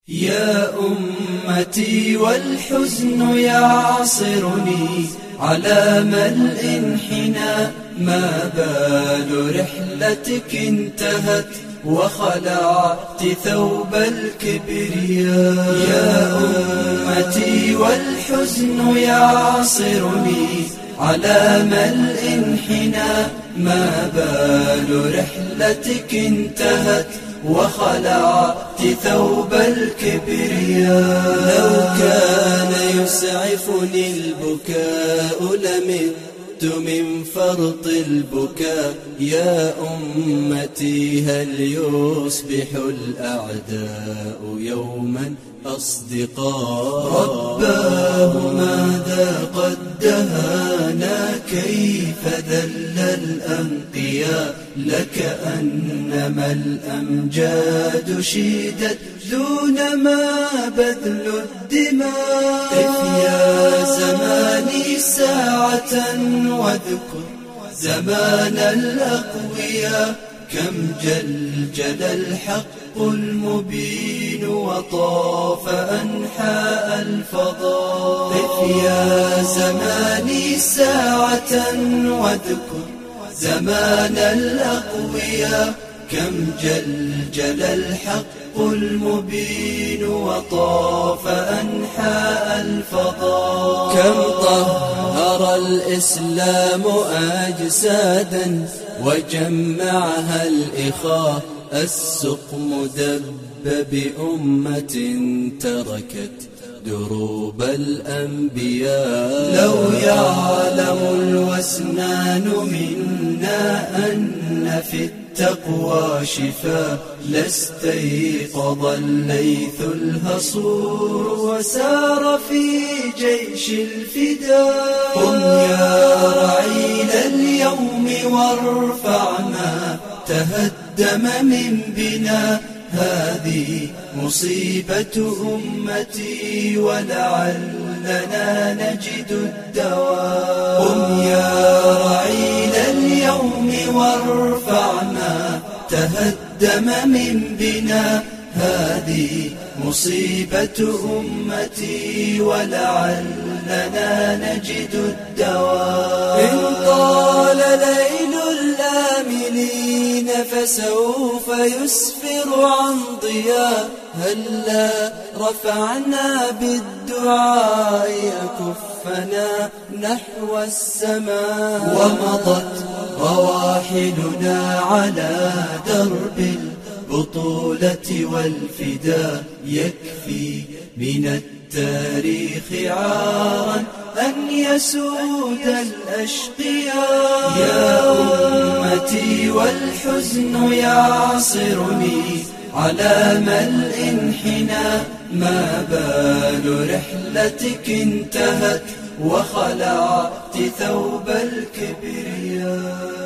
يا أمتي والحزن يعصرني على ملء الانحناء، ما بال رحلتك انتهت وخلعت ثوب الكبرياء. يا أمتي والحزن يعصرني على ملء الانحناء، ما بال رحلتك انتهت وخلعت ثوب الكبرياء. لو كان يسعفني البكاء لمت من فرط البكاء. يا أمتي هل يصبح الأعداء يوما أصدقاء؟ رباه ماذا قد دهانا، كيف ذل الأنقياء. لكأنما الأمجاد شيدت دون ما بذل الدماء. قف يا زماني ساعة واذكر زمان الأقوياء، كم جلجل الحق المبين وطاف أنحاء الفضاء. قف يا زماني ساعة واذكر زمان الأقوياء، كم جلجل الحق المبين وطاف أنحاء الفضاء. كم طهر الإسلام أجسادا وجمعها الإخاء. السقم دب بأمة تركت دروب الأنبياء. لو يعلم الوسنان منا أن في التقوى شفاء، لاستيقظ الليث الهصور وسار في جيش الفداء. قم يا رعيل اليوم وارفع ما تهدم من بنا، هذه مصيبة أمتي ولعلنا نجد الدواء. قم يا رعيل اليوم وارفع ما تهدم من بنا، هذه مصيبة أمتي ولعلنا نجد الدواء. إن طال ليل الآملين فسوف يسفر عن ضياء. هلا رفعنا بالدعاء أكفنا نحو السماء، ومضت رواحلنا على درب البطولة والفداء. يكفي من التاريخ عارا أن يسود الأشقياء. يا أمتي والحزن يعصرني على ملء انحناء، ما بال رحلتك انتهت وخلعت ثوب الكبرياء.